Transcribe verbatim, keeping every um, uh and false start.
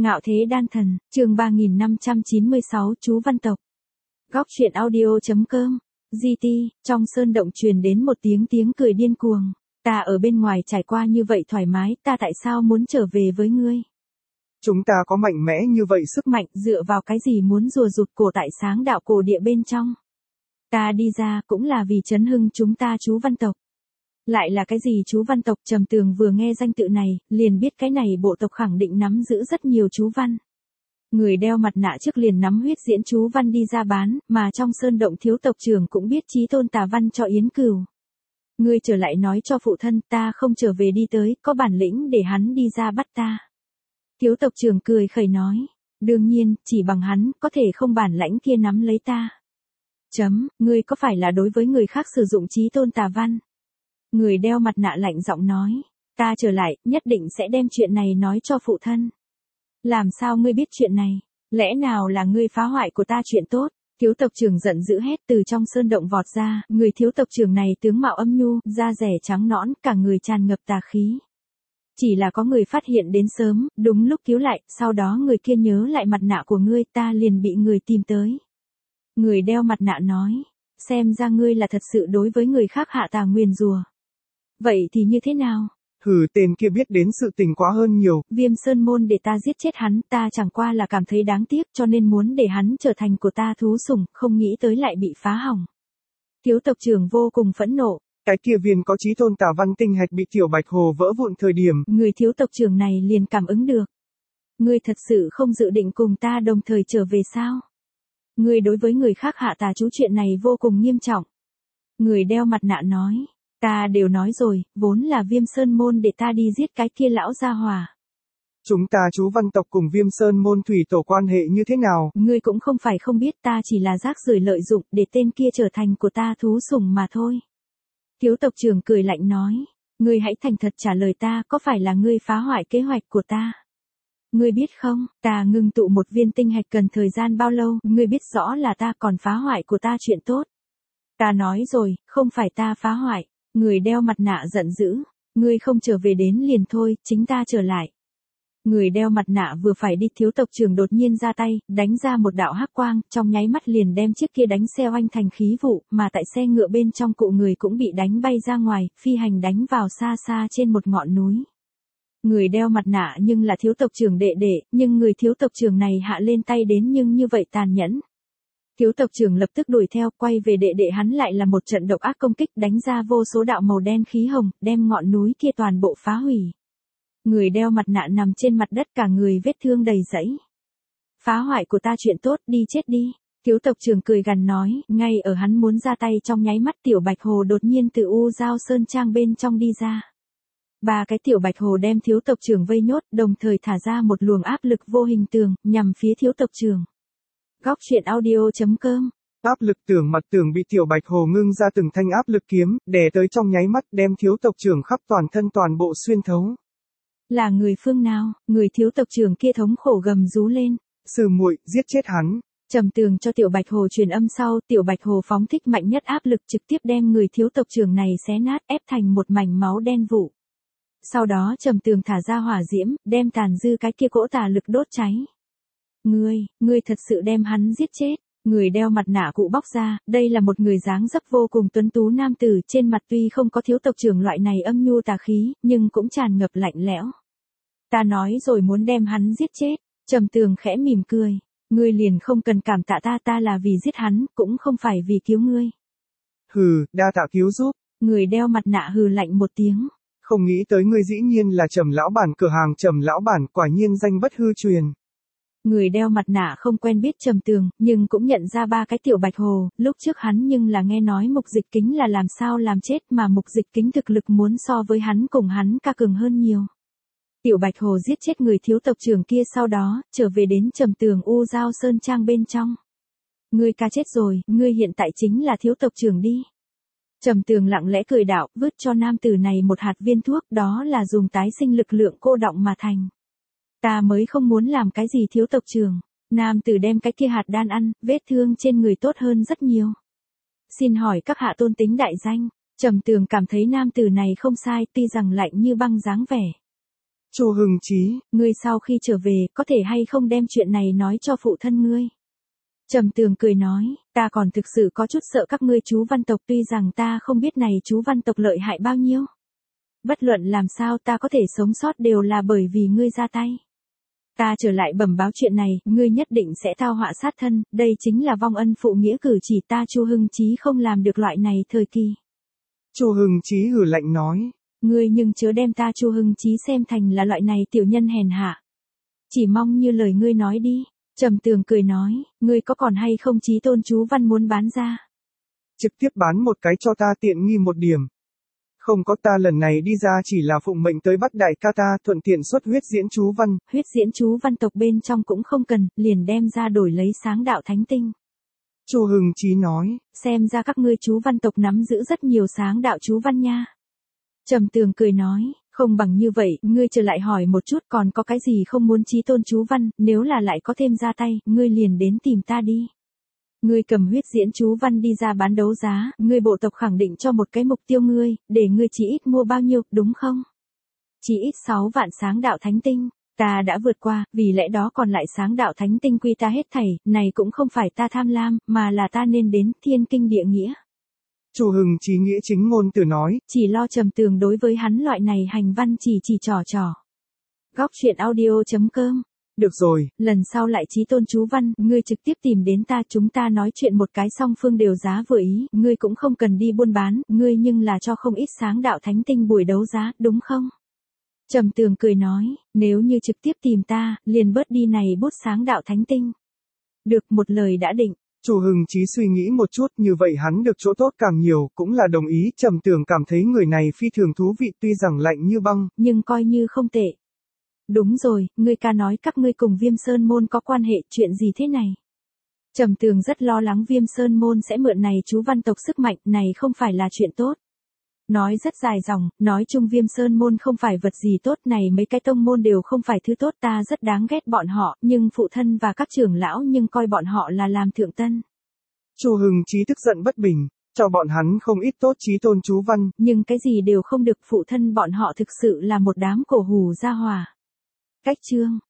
Ngạo thế đan thần, chương ba nghìn năm trăm chín mươi sáu chú văn tộc. Góc truyện audio.com, giê tê, trong sơn động truyền đến một tiếng tiếng cười điên cuồng. Ta ở bên ngoài trải qua như vậy thoải mái, ta tại sao muốn trở về với ngươi? Chúng ta có mạnh mẽ như vậy sức mạnh dựa vào cái gì muốn rùa rụt cổ tại sáng đạo cổ địa bên trong? Ta đi ra cũng là vì chấn hưng chúng ta chú văn tộc. Lại là cái gì chú văn tộc? Trầm Tường vừa nghe danh tự này, liền biết cái này bộ tộc khẳng định nắm giữ rất nhiều chú văn. Người đeo mặt nạ trước liền nắm huyết diễn chú văn đi ra bán, mà trong sơn động thiếu tộc trưởng cũng biết chí tôn tà văn cho Yến Cửu. Ngươi trở lại nói cho phụ thân ta không trở về đi tới, có bản lĩnh để hắn đi ra bắt ta. Thiếu tộc trưởng cười khẩy nói, đương nhiên, chỉ bằng hắn, có thể không bản lãnh kia nắm lấy ta. Chấm, ngươi có phải là đối với người khác sử dụng chí tôn tà văn? Người đeo mặt nạ lạnh giọng nói, ta trở lại, nhất định sẽ đem chuyện này nói cho phụ thân. Làm sao ngươi biết chuyện này? Lẽ nào là ngươi phá hoại của ta chuyện tốt? Thiếu tộc trưởng giận dữ hét từ trong sơn động vọt ra, người thiếu tộc trưởng này tướng mạo âm nhu, da rẻ trắng nõn, cả người tràn ngập tà khí. Chỉ là có người phát hiện đến sớm, đúng lúc cứu lại, sau đó người kia nhớ lại mặt nạ của ngươi, ta liền bị người tìm tới. Người đeo mặt nạ nói, xem ra ngươi là thật sự đối với người khác hạ tà nguyền rủa. Vậy thì như thế nào? Hừ, tên kia biết đến sự tình quá hơn nhiều. Viêm Sơn Môn để ta giết chết hắn, ta chẳng qua là cảm thấy đáng tiếc cho nên muốn để hắn trở thành của ta thú sủng, không nghĩ tới lại bị phá hỏng. Thiếu tộc trưởng vô cùng phẫn nộ. Cái kia viên có chí tôn tà văn tinh hạch bị tiểu bạch hồ vỡ vụn thời điểm. Người thiếu tộc trưởng này liền cảm ứng được. Ngươi thật sự không dự định cùng ta đồng thời trở về sao? Ngươi đối với người khác hạ tà chú chuyện này vô cùng nghiêm trọng. Người đeo mặt nạ nói. Ta đều nói rồi, vốn là Viêm Sơn Môn để ta đi giết cái kia lão gia hỏa. Chúng ta chú văn tộc cùng Viêm Sơn Môn thủy tổ quan hệ như thế nào? Ngươi cũng không phải không biết, ta chỉ là rác rưởi lợi dụng để tên kia trở thành của ta thú sủng mà thôi. Thiếu tộc trưởng cười lạnh nói, ngươi hãy thành thật trả lời ta, có phải là ngươi phá hoại kế hoạch của ta? Ngươi biết không, ta ngưng tụ một viên tinh hạch cần thời gian bao lâu, ngươi biết rõ là ta còn phá hoại của ta chuyện tốt. Ta nói rồi, không phải ta phá hoại. Người đeo mặt nạ giận dữ, ngươi không trở về đến liền thôi, chính ta trở lại. Người đeo mặt nạ vừa phải đi, thiếu tộc trưởng đột nhiên ra tay, đánh ra một đạo hắc quang, trong nháy mắt liền đem chiếc kia đánh xe oanh thành khí vụ, mà tại xe ngựa bên trong cụ người cũng bị đánh bay ra ngoài, phi hành đánh vào xa xa trên một ngọn núi. Người đeo mặt nạ nhưng là thiếu tộc trưởng đệ đệ, nhưng người thiếu tộc trưởng này hạ lên tay đến nhưng như vậy tàn nhẫn. Thiếu tộc trưởng lập tức đuổi theo, quay về đệ đệ hắn lại là một trận độc ác công kích, đánh ra vô số đạo màu đen khí hồng, đem ngọn núi kia toàn bộ phá hủy. Người đeo mặt nạ nằm trên mặt đất, cả người vết thương đầy rẫy. Phá hoại của ta chuyện tốt, đi chết đi. Thiếu tộc trưởng cười gằn nói, ngay ở hắn muốn ra tay trong nháy mắt, tiểu bạch hồ đột nhiên từ U Giao Sơn Trang bên trong đi ra. Ba cái tiểu bạch hồ đem thiếu tộc trưởng vây nhốt, đồng thời thả ra một luồng áp lực vô hình tường, nhằm phía thiếu tộc trưởng. Góc truyện audio.com. Áp lực tường mặt tường bị tiểu bạch hồ ngưng ra từng thanh áp lực kiếm, đè tới trong nháy mắt, đem thiếu tộc trưởng khắp toàn thân toàn bộ xuyên thấu. Là người phương nào? Người thiếu tộc trưởng kia thống khổ gầm rú lên. Sư muội, giết chết hắn. Trầm Tường cho tiểu bạch hồ truyền âm sau, tiểu bạch hồ phóng thích mạnh nhất áp lực trực tiếp đem người thiếu tộc trưởng này xé nát, ép thành một mảnh máu đen vụ. Sau đó Trầm Tường thả ra hỏa diễm, đem tàn dư cái kia cỗ tà lực đốt cháy. Ngươi, ngươi thật sự đem hắn giết chết. Người đeo mặt nạ cụ bóc ra, đây là một người dáng dấp vô cùng tuấn tú nam tử, trên mặt tuy không có thiếu tộc trưởng loại này âm nhu tà khí, nhưng cũng tràn ngập lạnh lẽo. Ta nói rồi muốn đem hắn giết chết. Trầm Tường khẽ mỉm cười. Ngươi liền không cần cảm tạ ta, ta là vì giết hắn, cũng không phải vì cứu ngươi. Hừ, đa tạ cứu giúp. Người đeo mặt nạ hừ lạnh một tiếng. Không nghĩ tới ngươi dĩ nhiên là Trầm lão bản, cửa hàng Trầm lão bản, quả nhiên danh bất hư truyền. Người đeo mặt nạ không quen biết Trầm Tường, nhưng cũng nhận ra ba cái tiểu bạch hồ, lúc trước hắn nhưng là nghe nói Mục Dịch Kính là làm sao làm chết, mà Mục Dịch Kính thực lực muốn so với hắn cùng hắn ca cường hơn nhiều. Tiểu bạch hồ giết chết người thiếu tộc trưởng kia, sau đó trở về đến Trầm Tường U Giao Sơn Trang bên trong. Ngươi ca chết rồi, ngươi hiện tại chính là thiếu tộc trưởng đi. Trầm Tường lặng lẽ cười đạo, vứt cho nam tử này một hạt viên thuốc, đó là dùng tái sinh lực lượng cô đọng mà thành. Ta mới không muốn làm cái gì thiếu tộc trưởng. Nam tử đem cái kia hạt đan ăn, vết thương trên người tốt hơn rất nhiều. Xin hỏi các hạ tôn tính đại danh. Trầm Tường cảm thấy nam tử này không sai, tuy rằng lạnh như băng dáng vẻ. Chu Hưng Chí, ngươi sau khi trở về, có thể hay không đem chuyện này nói cho phụ thân ngươi. Trầm Tường cười nói, ta còn thực sự có chút sợ các ngươi chú văn tộc, tuy rằng ta không biết này chú văn tộc lợi hại bao nhiêu. Bất luận làm sao ta có thể sống sót đều là bởi vì ngươi ra tay. Ta trở lại bẩm báo chuyện này, ngươi nhất định sẽ thao họa sát thân, đây chính là vong ân phụ nghĩa cử chỉ, ta Chu Hưng Chí không làm được loại này thời kỳ. Chu Hưng Chí hừ lạnh nói. Ngươi nhưng chớ đem ta Chu Hưng Chí xem thành là loại này tiểu nhân hèn hạ. Chỉ mong như lời ngươi nói đi. Trầm Tường cười nói, ngươi có còn hay không chí tôn chú văn muốn bán ra? Trực tiếp bán một cái cho ta tiện nghi một điểm. Không có, ta lần này đi ra chỉ là phụng mệnh tới bắt đại ca ta, thuận tiện xuất huyết diễn chú văn. Huyết diễn chú văn tộc bên trong cũng không cần, liền đem ra đổi lấy sáng đạo thánh tinh. Chu Hưng Chí nói, xem ra các ngươi chú văn tộc nắm giữ rất nhiều sáng đạo chú văn nha. Trầm Tường cười nói, không bằng như vậy, ngươi trở lại hỏi một chút còn có cái gì không muốn chí tôn chú văn, nếu là lại có thêm ra tay, ngươi liền đến tìm ta đi. Ngươi cầm huyết diễn chú văn đi ra bán đấu giá, ngươi bộ tộc khẳng định cho một cái mục tiêu ngươi, để ngươi chỉ ít mua bao nhiêu, đúng không? Chỉ ít sáu vạn sáng đạo thánh tinh, ta đã vượt qua, vì lẽ đó còn lại sáng đạo thánh tinh quy ta hết thảy, này cũng không phải ta tham lam, mà là ta nên đến thiên kinh địa nghĩa. Chu Hưng Chí nghĩa chính ngôn từ nói, chỉ lo Trầm Tường đối với hắn loại này hành văn chỉ chỉ trò trò. Góc truyện audio chấm com. Được rồi, lần sau lại chí tôn chú văn, ngươi trực tiếp tìm đến ta, chúng ta nói chuyện một cái song phương đều giá vừa ý, ngươi cũng không cần đi buôn bán, ngươi nhưng là cho không ít sáng đạo thánh tinh buổi đấu giá, đúng không? Trầm Tường cười nói, nếu như trực tiếp tìm ta, liền bớt đi này bút sáng đạo thánh tinh. Được, một lời đã định. Chu Hưng Chí suy nghĩ một chút, như vậy hắn được chỗ tốt càng nhiều, cũng là đồng ý. Trầm Tường cảm thấy người này phi thường thú vị, tuy rằng lạnh như băng, nhưng coi như không tệ. Đúng rồi, ngươi ca nói các ngươi cùng Viêm Sơn Môn có quan hệ, chuyện gì thế này? Trầm Tường rất lo lắng Viêm Sơn Môn sẽ mượn này chú văn tộc sức mạnh, này không phải là chuyện tốt. Nói rất dài dòng, nói chung Viêm Sơn Môn không phải vật gì tốt, này mấy cái tông môn đều không phải thứ tốt, ta rất đáng ghét bọn họ, nhưng phụ thân và các trưởng lão nhưng coi bọn họ là làm thượng tân. Chu Hưng Chí tức giận bất bình, cho bọn hắn không ít tốt chí tôn chú văn, nhưng cái gì đều không được, phụ thân bọn họ thực sự là một đám cổ hủ gia hòa. Cách chương